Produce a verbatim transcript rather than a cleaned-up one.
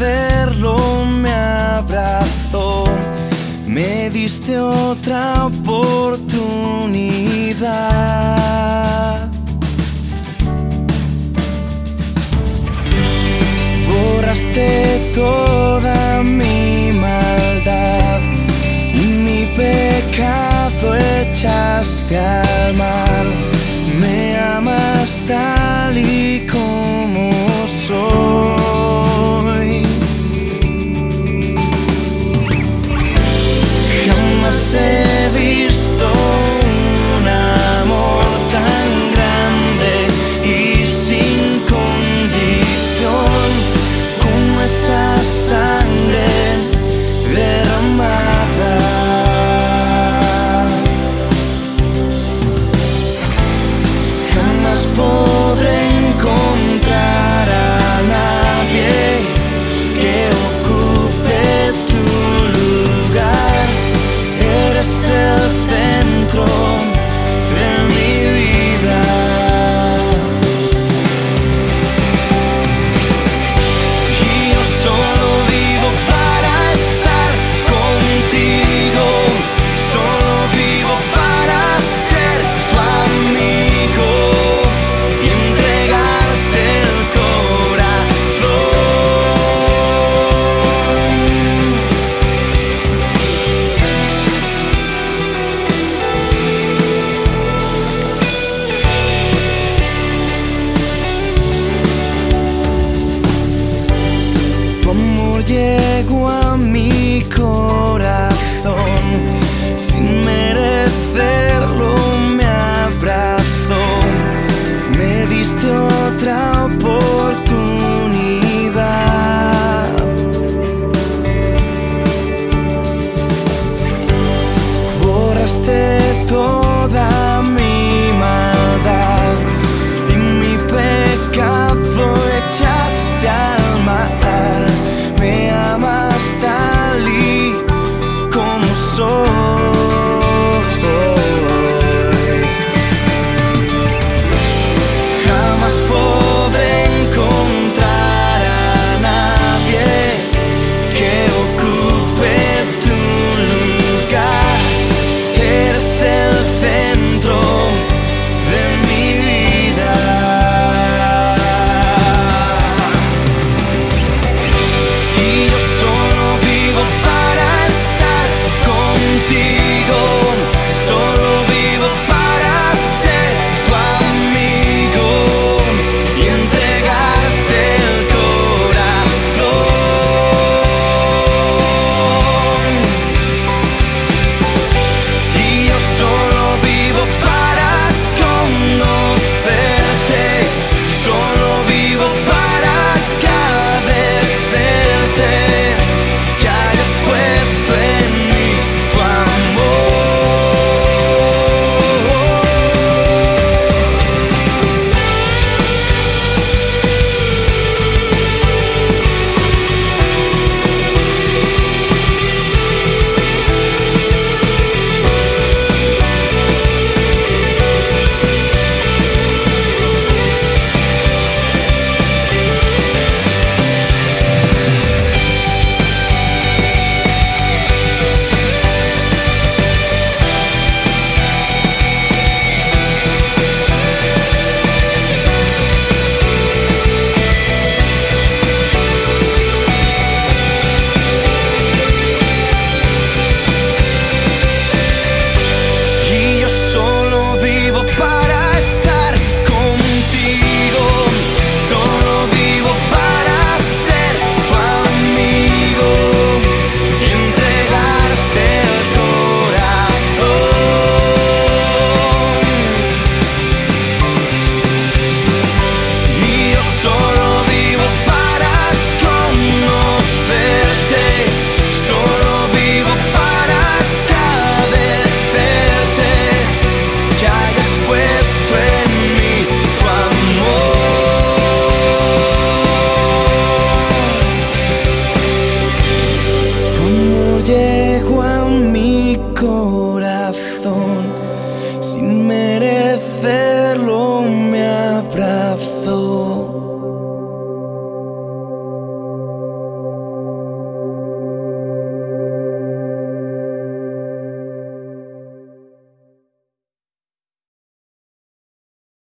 hacerlo me abrazó. Me diste otra oportunidad. Borraste toda mi maldad y mi pecado echaste al mar. Me amas tal y como soy. Jamás he visto un amor tan grande y sin condición como esa sangre derramada. Jamás podré encontrar a nadie que ocupe tu lugar. Eres el centro de mi vida. Y yo solo vivo para estar contigo. Solo vivo para ser tu amigo y entregarte el Tu amor llegó a mi corazón.